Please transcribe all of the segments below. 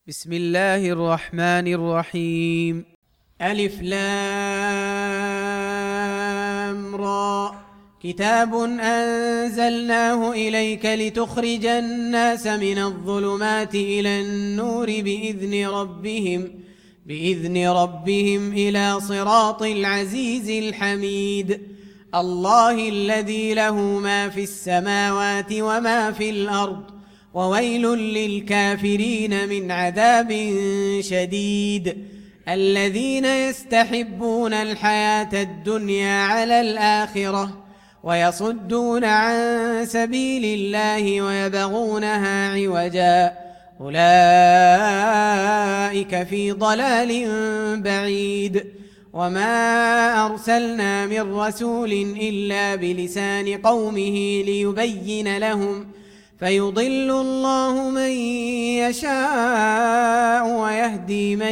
بسم الله الرحمن الرحيم. ألف لام را. كتاب أنزلناه إليك لتخرج الناس من الظلمات إلى النور بإذن ربهم إلى صراط العزيز الحميد. الله الذي له ما في السماوات وما في الأرض، وويل للكافرين من عذاب شديد. الذين يستحبون الحياة الدنيا على الآخرة ويصدون عن سبيل الله ويبغونها عوجا، أولئك في ضلال بعيد. وما أرسلنا من رسول إلا بلسان قومه ليبين لهم، فيضل الله من يشاء ويهدي من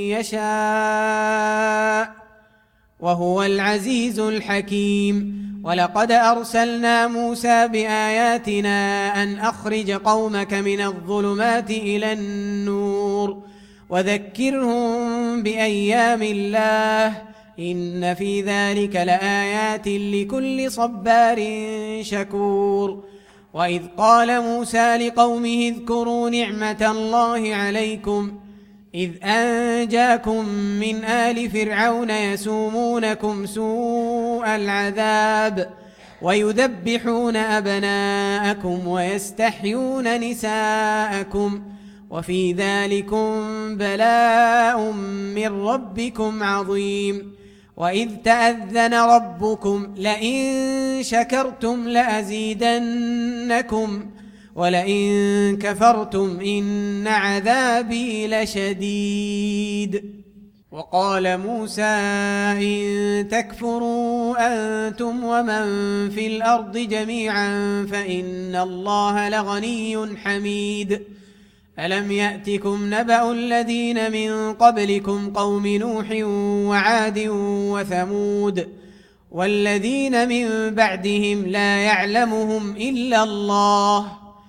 يشاء، وهو العزيز الحكيم. ولقد أرسلنا موسى بآياتنا أن أخرج قومك من الظلمات إلى النور وذكرهم بأيام الله، إن في ذلك لآيات لكل صبار شكور. وإذ قال موسى لقومه اذكروا نعمة الله عليكم إذ أنجاكم من آل فرعون يسومونكم سوء العذاب ويذبحون أبناءكم ويستحيون نساءكم، وفي ذلكم بلاء من ربكم عظيم. وإذ تأذن ربكم لئن شكرتم لأزيدنكم ولئن كفرتم إن عذابي لشديد. وقال موسى إن تكفروا أنتم ومن في الأرض جميعا فإن الله لغني حميد. ألم يأتكم نبأ الذين من قبلكم قوم نوح وعاد وثمود والذين من بعدهم لا يعلمهم إلا الله،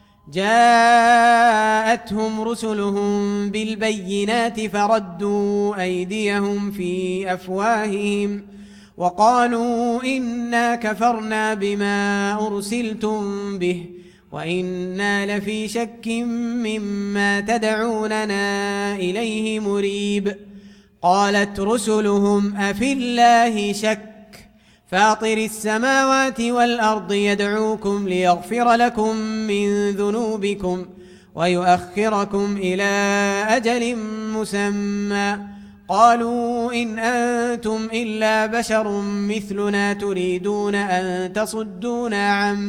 جاءتهم رسلهم بالبينات فردوا أيديهم في أفواههم وقالوا إنا كفرنا بما أرسلتم به وإنا لفي شك مما تدعوننا إليه مريب. قالت رسلهم أفي الله شك فاطر السماوات والأرض يدعوكم ليغفر لكم من ذنوبكم ويؤخركم إلى أجل مسمى. قالوا إن أنتم إلا بشر مثلنا تريدون أن تصدونا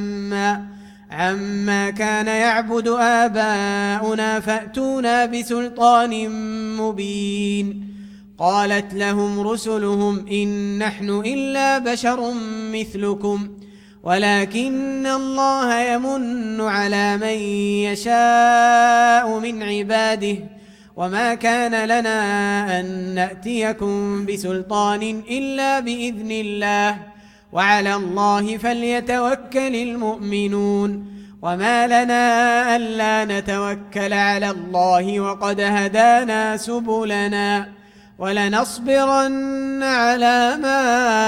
عما كان يعبد آباؤنا فأتونا بسلطان مبين. قالت لهم رسلهم إن نحن إلا بشر مثلكم ولكن الله يمن على من يشاء من عباده، وما كان لنا أن نأتيكم بسلطان إلا بإذن الله، وعلى الله فليتوكل المؤمنون. وما لنا ألا نتوكل على الله وقد هدانا سبلنا ولنصبرن على ما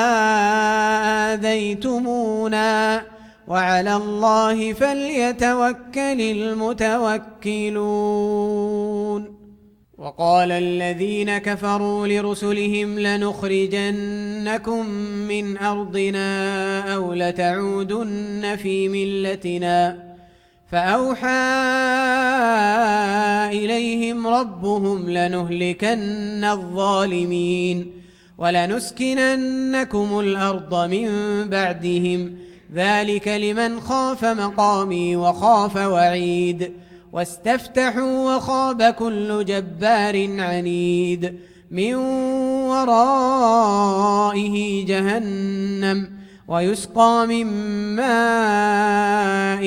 آذيتمونا وعلى الله فليتوكل المتوكلون. وقال الذين كفروا لرسلهم لنخرجنكم من أرضنا أو لتعودن في ملتنا، فأوحى إليهم ربهم لنهلكن الظالمين ولنسكننكم الأرض من بعدهم، ذلك لمن خاف مقامي وخاف وعيد. واستفتحوا وخاب كل جبار عنيد من ورائه جهنم ويسقى من ماء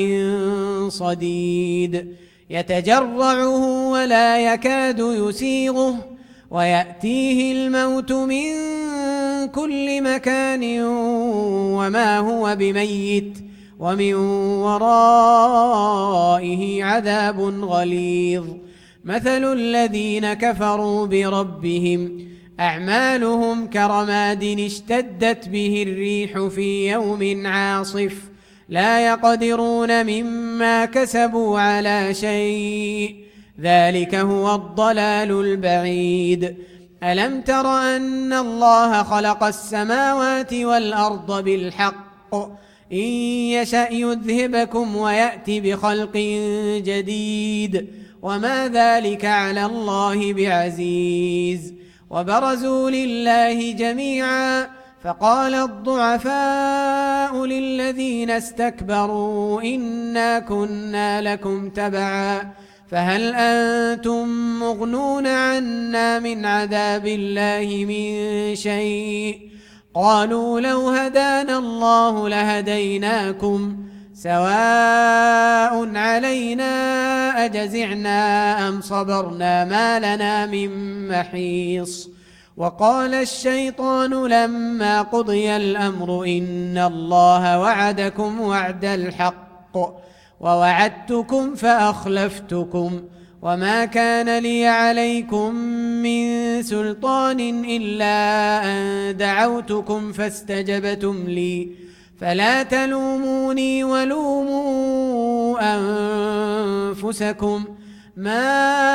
صديد يتجرعه ولا يكاد يسيغه ويأتيه الموت من كل مكان وما هو بميت ومن ورائه عذاب غليظ مثل الذين كفروا بربهم أعمالهم كرماد اشتدت به الريح في يوم عاصف لا يقدرون مما كسبوا على شيء ذلك هو الضلال البعيد ألم تر أن الله خلق السماوات والأرض بالحق إن يشأ يذهبكم ويأتي بخلق جديد وما ذلك على الله بعزيز وبرزوا لله جميعا فقال الضعفاء للذين استكبروا إنا كنا لكم تبعا فهل أنتم مغنون عنا من عذاب الله من شيء قالوا لو هدانا الله لهديناكم سواء علينا أجزعنا أم صبرنا ما لنا من محيص وقال الشيطان لما قضي الأمر إن الله وعدكم وعد الحق ووعدتكم فأخلفتكم وما كان لي عليكم من سلطان إلا أن دعوتكم فاستجبتم لي فلا تلوموني ولوموا أنفسكم ما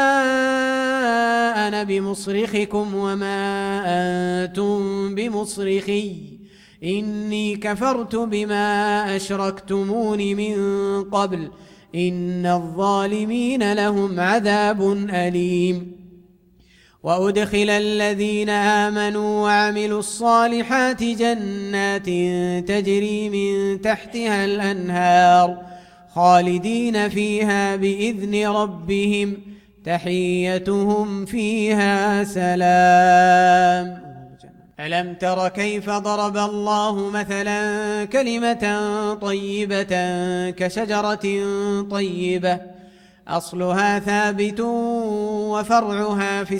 أنا بمصرخكم وما أنتم بمصرخي إني كفرت بما أشركتمون من قبل إن الظالمين لهم عذاب أليم وأدخل الذين آمنوا وعملوا الصالحات جنات تجري من تحتها الأنهار خالدين فيها بإذن ربهم تحيتهم فيها سلام ألم تر كيف ضرب الله مثلا كلمة طيبة كشجرة طيبة أصلها ثابت وفرعها في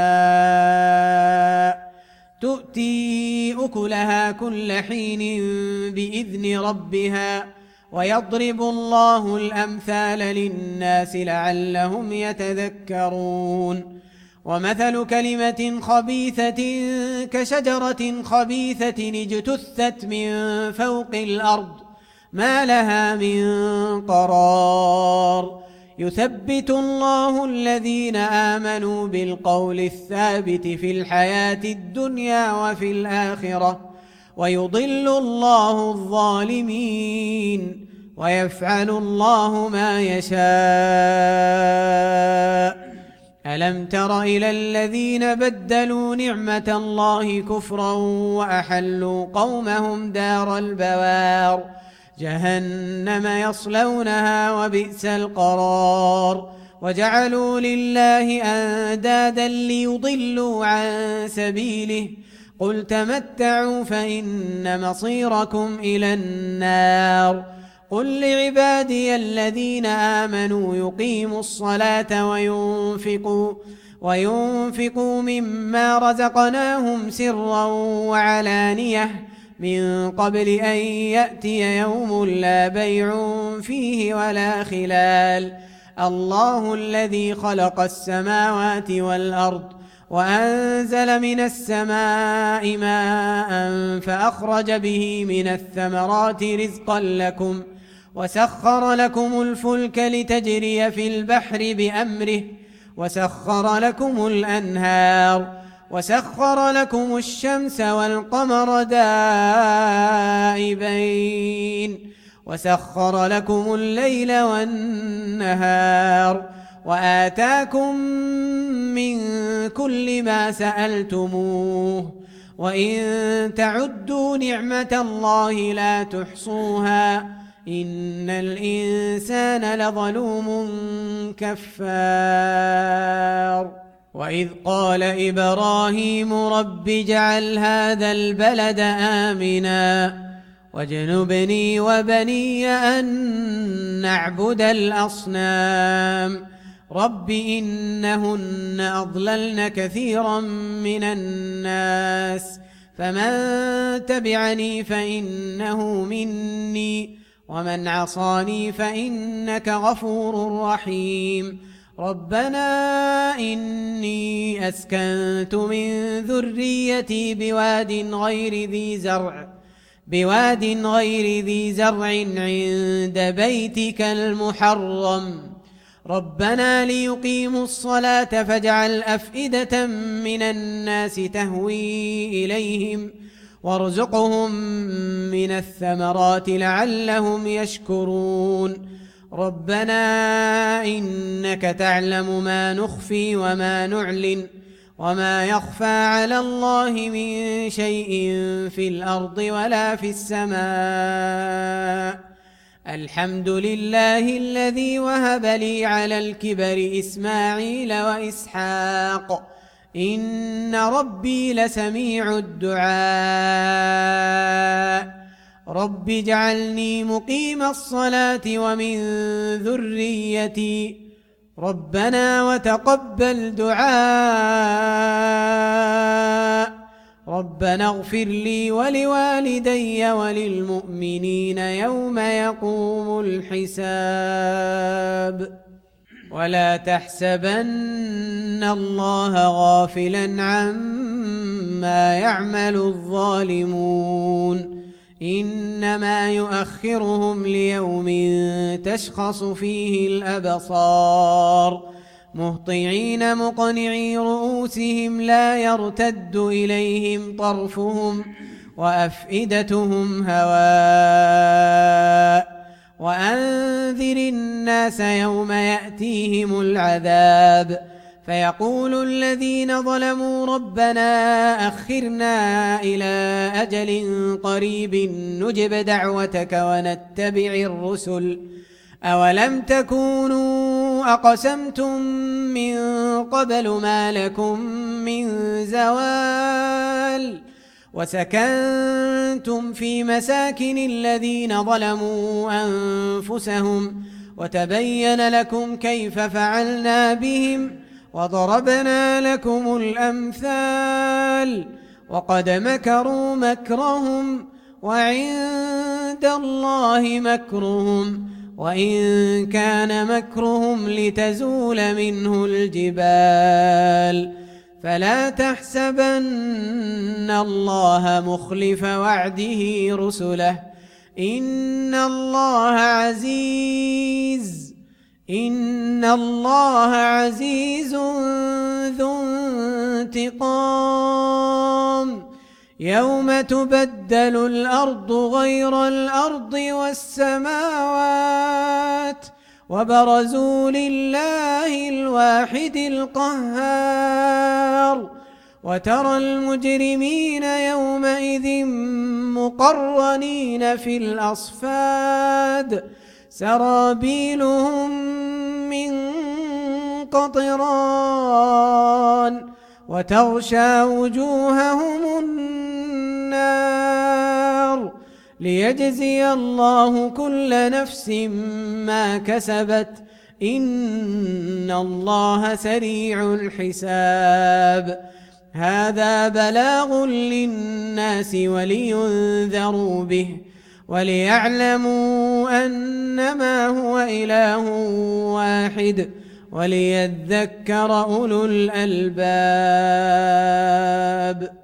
السماء تؤتي أكلها كل حين بإذن ربها ويضرب الله الأمثال للناس لعلهم يتذكرون ومثل كلمة خبيثة كشجرة خبيثة اجتثت من فوق الأرض ما لها من قرار يثبت الله الذين آمنوا بالقول الثابت في الحياة الدنيا وفي الآخرة ويضل الله الظالمين ويفعل الله ما يشاء ألم تر إلى الذين بدلوا نعمة الله كفرا وأحلوا قومهم دار البوار جهنم يصلونها وبئس القرار وجعلوا لله أندادا ليضلوا عن سبيله قل تمتعوا فإن مصيركم إلى النار قل لعبادي الذين آمنوا يقيموا الصلاة وينفقوا مما رزقناهم سرا وعلانية من قبل أن يأتي يوم لا بيع فيه ولا خلال الله الذي خلق السماوات والأرض وأنزل من السماء ماء فأخرج به من الثمرات رزقا لكم وسخر لكم الفلك لتجري في البحر بأمره وسخر لكم الأنهار وسخر لكم الشمس والقمر دائبين وسخر لكم الليل والنهار وآتاكم من كل ما سألتموه وإن تعدوا نعمة الله لا تحصوها إن الإنسان لظلوم كفار وإذ قال إبراهيم رب اجعل هذا البلد آمنا واجنبني وبني أن نعبد الأصنام رب إنهن أضللن كثيرا من الناس فمن تبعني فإنه مني ومن عصاني فإنك غفور رحيم ربنا إني أسكنت من ذريتي بواد غير ذي زرع عند بيتك المحرم ربنا ليقيموا الصلاة فاجعل أفئدة من الناس تهوي إليهم وارزقهم من الثمرات لعلهم يشكرون ربنا إنك تعلم ما نخفي وما نعلن وما يخفى على الله من شيء في الأرض ولا في السماء الحمد لله الذي وهب لي على الكبر إسماعيل وإسحاق إن ربي لسميع الدعاء رب اجعلني مقيم الصلاة ومن ذريتي ربنا وتقبل دعاء ربنا اغفر لي ولوالدي وللمؤمنين يوم يقوم الحساب ولا تحسبن الله غافلا عما يعمل الظالمون إنما يؤخرهم ليوم تشخص فيه الأبصار مهطعين مقنعي رؤوسهم لا يرتد إليهم طرفهم وأفئدتهم هواء وأنذر الناس يوم يأتيهم العذاب فيقول الذين ظلموا ربنا أخرنا إلى أجل قريب نجب دعوتك ونتبع الرسل أولم تكونوا أقسمتم من قبل ما لكم من زوال وسكنتم في مساكن الذين ظلموا أنفسهم وتبين لكم كيف فعلنا بهم وضربنا لكم الأمثال وقد مكروا مكرهم وعند الله مكرهم وإن كان مكرهم لتزول منه الجبال فلا تحسبن الله مخلف وعده رسله إن الله عزيز ذو انتقام يوم تبدل الأرض غير الأرض والسماوات وبرزوا لله الواحد القهار وترى المجرمين يومئذ مقرنين في الأصفاد سرابيلهم من قطران وتغشى وجوههم النار ليجزي الله كل نفس ما كسبت إن الله سريع الحساب هذا بلاغ للناس ولينذروا به وليعلموا أنما هو إله واحد وليذكر أولو الألباب